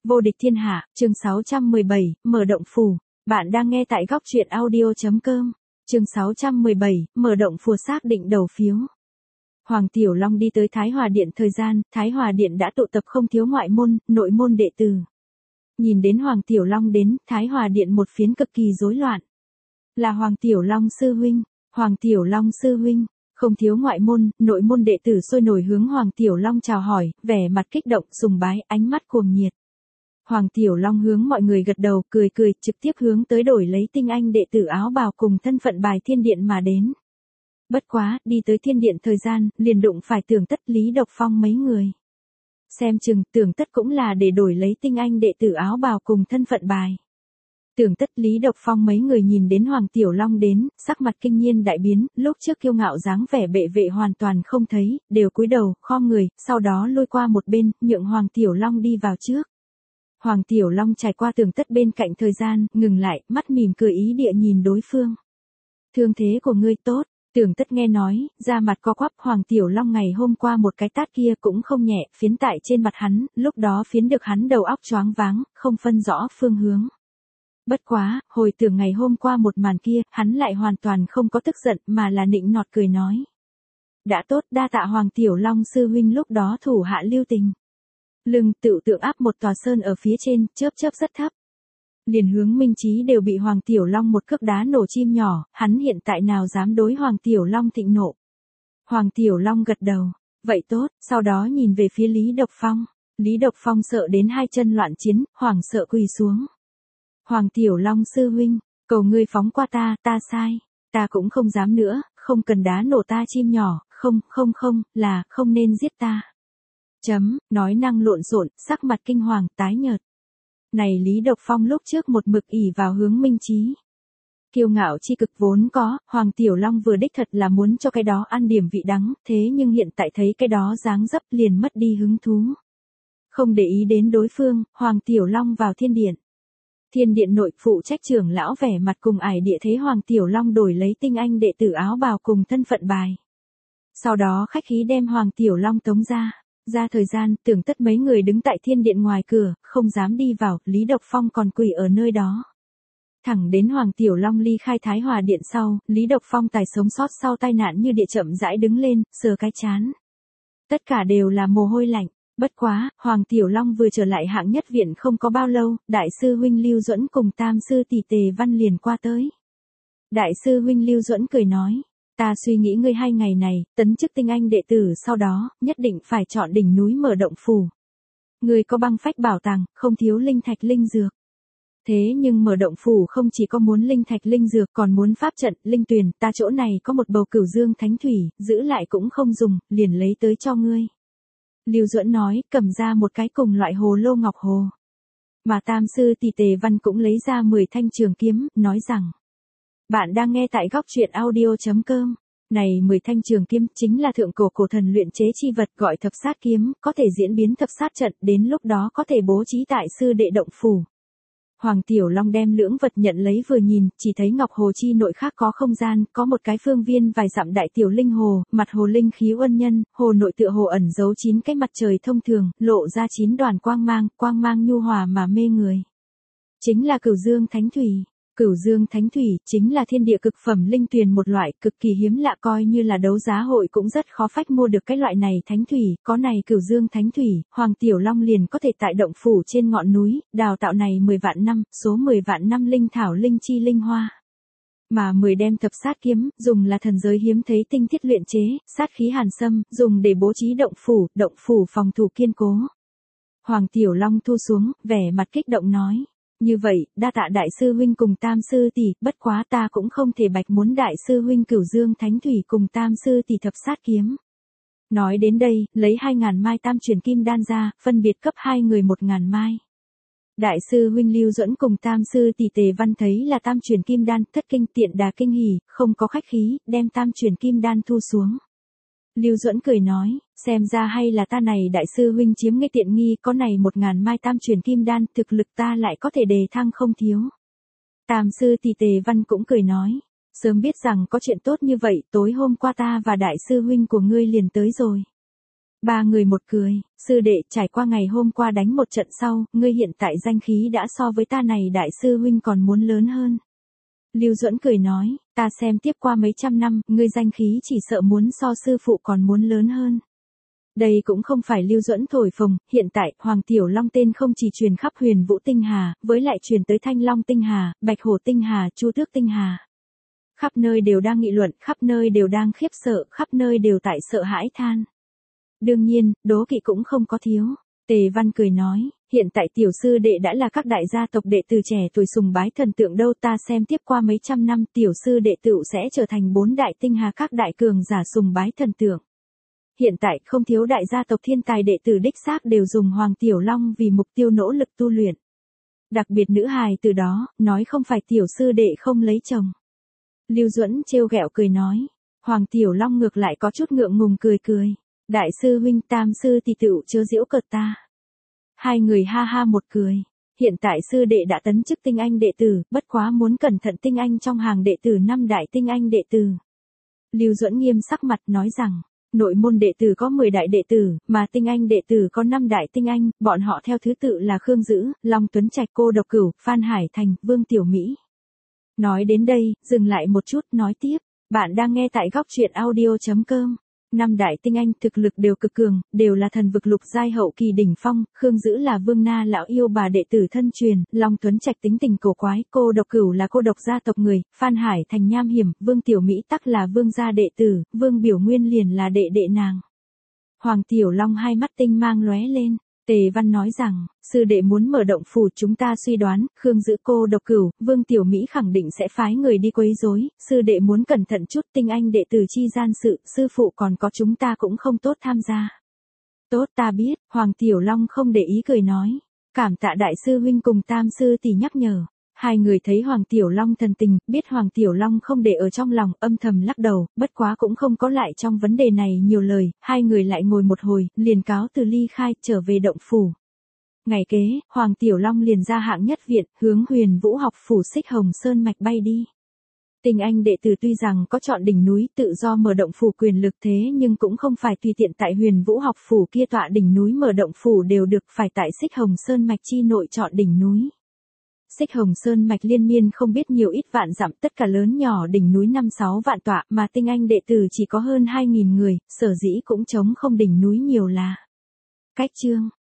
Vô địch thiên hạ, chương 617, mở động phù. Bạn đang nghe tại góc truyện audio.com. Chương 617, mở động phù xác định đầu phiếu. Hoàng Tiểu Long đi tới Thái Hòa Điện thời gian, Thái Hòa Điện đã tụ tập không thiếu ngoại môn, nội môn đệ tử. Nhìn đến Hoàng Tiểu Long đến, Thái Hòa Điện một phiến cực kỳ rối loạn. Là Hoàng Tiểu Long sư huynh, Hoàng Tiểu Long sư huynh. Không thiếu ngoại môn, nội môn đệ tử sôi nổi hướng Hoàng Tiểu Long chào hỏi, vẻ mặt kích động, sùng bái, ánh mắt cuồng nhiệt. Hoàng Tiểu Long hướng mọi người gật đầu, cười cười, trực tiếp hướng tới đổi lấy tinh anh đệ tử áo bào cùng thân phận bài thiên điện mà đến. Bất quá, đi tới thiên điện thời gian, liền đụng phải Tưởng Tất, Lý Độc Phong mấy người. Xem chừng, Tưởng Tất cũng là để đổi lấy tinh anh đệ tử áo bào cùng thân phận bài. Tưởng Tất, Lý Độc Phong mấy người nhìn đến Hoàng Tiểu Long đến, sắc mặt kinh nhiên đại biến, lúc trước kiêu ngạo dáng vẻ bệ vệ hoàn toàn không thấy, đều cúi đầu, khom người, sau đó lôi qua một bên, nhượng Hoàng Tiểu Long đi vào trước. Hoàng Tiểu Long trải qua Tưởng Tất bên cạnh thời gian, ngừng lại, mắt mỉm cười ý địa nhìn đối phương. Thương thế của ngươi tốt, Tưởng Tất nghe nói, da mặt co quắp. Hoàng Tiểu Long ngày hôm qua một cái tát kia cũng không nhẹ, phiến tại trên mặt hắn, lúc đó phiến được hắn đầu óc choáng váng, không phân rõ phương hướng. Bất quá, hồi tưởng ngày hôm qua một màn kia, hắn lại hoàn toàn không có tức giận mà là nịnh nọt cười nói. Đã tốt, đa tạ Hoàng Tiểu Long sư huynh lúc đó thủ hạ lưu tình. Lưng tựu tượng áp một tòa sơn ở phía trên, chớp chớp rất thấp. Liền hướng Minh Chí đều bị Hoàng Tiểu Long một cước đá nổ chim nhỏ, hắn hiện tại nào dám đối Hoàng Tiểu Long thịnh nộ. Hoàng Tiểu Long gật đầu, vậy tốt, sau đó nhìn về phía Lý Độc Phong. Lý Độc Phong sợ đến hai chân loạn chiến, hoảng sợ quỳ xuống. Hoàng Tiểu Long sư huynh, cầu ngươi phóng qua ta sai, ta cũng không dám nữa, không cần đá nổ ta chim nhỏ, không, là không nên giết ta. Nói năng lộn xộn, sắc mặt kinh hoàng, tái nhợt. Này Lý Độc Phong lúc trước một mực ỷ vào hướng Minh Chí. Kiêu ngạo chi cực vốn có, Hoàng Tiểu Long vừa đích thật là muốn cho cái đó ăn điểm vị đắng, thế nhưng hiện tại thấy cái đó dáng dấp liền mất đi hứng thú. Không để ý đến đối phương, Hoàng Tiểu Long vào thiên điện. Thiên điện nội phụ trách trưởng lão vẻ mặt cùng ải địa thế Hoàng Tiểu Long đổi lấy tinh anh đệ tử áo bào cùng thân phận bài. Sau đó khách khí đem Hoàng Tiểu Long tống ra. Ra thời gian, Tưởng Tất mấy người đứng tại thiên điện ngoài cửa, không dám đi vào, Lý Độc Phong còn quỳ ở nơi đó. Thẳng đến Hoàng Tiểu Long ly khai Thái Hòa Điện sau, Lý Độc Phong tài sống sót sau tai nạn như địa chậm rãi đứng lên, sờ cái chán. Tất cả đều là mồ hôi lạnh. Bất quá, Hoàng Tiểu Long vừa trở lại hạng nhất viện không có bao lâu, Đại sư huynh Lưu Duẫn cùng Tam sư tỷ Tề Văn liền qua tới. Đại sư huynh Lưu Duẫn cười nói, ta suy nghĩ ngươi 2 ngày này, tấn chức tinh anh đệ tử sau đó, nhất định phải chọn đỉnh núi mở động phù. Ngươi có băng phách bảo tàng, không thiếu linh thạch linh dược. Thế nhưng mở động phù không chỉ có muốn linh thạch linh dược còn muốn pháp trận, linh tuyền, ta chỗ này có một bầu cửu dương thánh thủy, giữ lại cũng không dùng, liền lấy tới cho ngươi. Lưu Duẫn nói, cầm ra một cái cùng loại hồ lô ngọc hồ. Mà Tam sư tỷ Tề Văn cũng lấy ra 10 thanh trường kiếm, nói rằng. Bạn đang nghe tại góc truyện audio.com. Này 10 thanh trường kiếm chính là thượng cổ cổ thần luyện chế chi vật gọi thập sát kiếm, có thể diễn biến thập sát trận, đến lúc đó có thể bố trí tại sư đệ động phủ. Hoàng Tiểu Long đem lưỡng vật nhận lấy vừa nhìn, chỉ thấy ngọc hồ chi nội khác có không gian, có một cái phương viên vài dặm đại tiểu linh hồ, mặt hồ linh khí uân nhân, hồ nội tựa hồ ẩn giấu 9 cái mặt trời thông thường, lộ ra 9 đoàn quang mang nhu hòa mà mê người. Chính là Cửu Dương Thánh Thủy. Cửu Dương Thánh Thủy chính là thiên địa cực phẩm linh tuyền một loại cực kỳ hiếm lạ, coi như là đấu giá hội cũng rất khó phách mua được cái loại này thánh thủy, có này Cửu Dương Thánh Thủy, Hoàng Tiểu Long liền có thể tại động phủ trên ngọn núi, đào tạo này 10 vạn năm, số 10 vạn năm linh thảo linh chi linh hoa. Mà 10 đem thập sát kiếm, dùng là thần giới hiếm thấy tinh thiết luyện chế, sát khí hàn xâm, dùng để bố trí động phủ phòng thủ kiên cố. Hoàng Tiểu Long thu xuống, vẻ mặt kích động nói. Như vậy, đa tạ đại sư huynh cùng Tam sư tỷ, bất quá ta cũng không thể bạch muốn đại sư huynh Cửu Dương Thánh Thủy cùng Tam sư tỷ thập sát kiếm. Nói đến đây, lấy 2.000 mai tam truyền kim đan ra, phân biệt cấp 2 người 1.000 mai. Đại sư huynh Lưu Duẫn cùng Tam sư tỷ Tề Văn thấy là tam truyền kim đan, thất kinh tiện đà kinh hỉ, không có khách khí, đem tam truyền kim đan thu xuống. Lưu Duẫn cười nói, xem ra hay là ta này đại sư huynh chiếm ngay tiện nghi, có này 1.000 mai tam truyền kim đan, thực lực ta lại có thể đề thăng không thiếu. Tam sư tỷ Tề Văn cũng cười nói, sớm biết rằng có chuyện tốt như vậy, tối hôm qua ta và đại sư huynh của ngươi liền tới rồi. Ba người một cười, sư đệ trải qua ngày hôm qua đánh một trận sau, ngươi hiện tại danh khí đã so với ta này đại sư huynh còn muốn lớn hơn. Lưu Duẫn cười nói, ta xem tiếp qua mấy trăm năm, ngươi danh khí chỉ sợ muốn so sư phụ còn muốn lớn hơn. Đây cũng không phải Lưu Duẫn thổi phồng, hiện tại, Hoàng Tiểu Long tên không chỉ truyền khắp Huyền Vũ Tinh Hà, với lại truyền tới Thanh Long Tinh Hà, Bạch Hổ Tinh Hà, Chu Tước Tinh Hà. Khắp nơi đều đang nghị luận, khắp nơi đều đang khiếp sợ, khắp nơi đều tại sợ hãi than. Đương nhiên, đố kỵ cũng không có thiếu. Tề Văn cười nói, hiện tại tiểu sư đệ đã là các đại gia tộc đệ tử trẻ tuổi sùng bái thần tượng đâu, ta xem tiếp qua mấy trăm năm tiểu sư đệ tựu sẽ trở thành 4 đại tinh hà các đại cường giả sùng bái thần tượng. Hiện tại không thiếu đại gia tộc thiên tài đệ tử đích xác đều dùng Hoàng Tiểu Long vì mục tiêu nỗ lực tu luyện. Đặc biệt nữ hài từ đó, nói không phải tiểu sư đệ không lấy chồng. Lưu Duẫn trêu ghẹo cười nói, Hoàng Tiểu Long ngược lại có chút ngượng ngùng cười cười. Đại sư huynh tam sư thì tựu chớ giễu cợt ta. Hai người ha ha một cười. Hiện tại sư đệ đã tấn chức tinh anh đệ tử, bất quá muốn cẩn thận tinh anh trong hàng đệ tử 5 đại tinh anh đệ tử. Lưu Duẫn nghiêm sắc mặt nói rằng, nội môn đệ tử có 10 đại đệ tử, mà tinh anh đệ tử có 5 đại tinh anh, bọn họ theo thứ tự là Khương Dữ, Long Tuấn Trạch, Cô Độc Cửu, Phan Hải Thành, Vương Tiểu Mỹ. Nói đến đây, dừng lại một chút, nói tiếp, bạn đang nghe tại góc truyện audio.com. 5 đại tinh anh thực lực đều cực cường, đều là thần vực lục giai hậu kỳ đỉnh phong, Khương Dữ là Vương Na lão yêu bà đệ tử thân truyền, Long Tuấn Trạch tính tình cổ quái, Cô Độc Cửu là cô độc gia tộc người, Phan Hải Thành nham hiểm, Vương Tiểu Mỹ tắc là vương gia đệ tử, Vương Biểu Nguyên liền là đệ đệ nàng. Hoàng Tiểu Long hai mắt tinh mang lóe lên. Tề Văn nói rằng, sư đệ muốn mở động phủ, chúng ta suy đoán, Khương Dữ, Cô Độc Cửu, Vương Tiểu Mỹ khẳng định sẽ phái người đi quấy rối, sư đệ muốn cẩn thận chút, tinh anh đệ tử chi gian sự, sư phụ còn có chúng ta cũng không tốt tham gia. Tốt ta biết, Hoàng Tiểu Long không để ý cười nói, cảm tạ đại sư huynh cùng tam sư tỷ nhắc nhở. Hai người thấy Hoàng Tiểu Long thần tình, biết Hoàng Tiểu Long không để ở trong lòng, âm thầm lắc đầu, bất quá cũng không có lại trong vấn đề này nhiều lời, hai người lại ngồi một hồi, liền cáo từ ly khai, trở về động phủ. Ngày kế, Hoàng Tiểu Long liền ra hạng nhất viện, hướng Huyền Vũ học phủ Xích Hồng Sơn mạch bay đi. Tinh anh đệ tử tuy rằng có chọn đỉnh núi tự do mở động phủ quyền lực thế nhưng cũng không phải tùy tiện tại Huyền Vũ học phủ kia tọa đỉnh núi mở động phủ đều được, phải tại Xích Hồng Sơn mạch chi nội chọn đỉnh núi. Xích Hồng Sơn mạch liên miên không biết nhiều ít vạn dặm, tất cả lớn nhỏ đỉnh núi 5-6 vạn tọa, mà tinh anh đệ tử chỉ có hơn 2.000 người, sở dĩ cũng trống không đỉnh núi nhiều là. Cách chương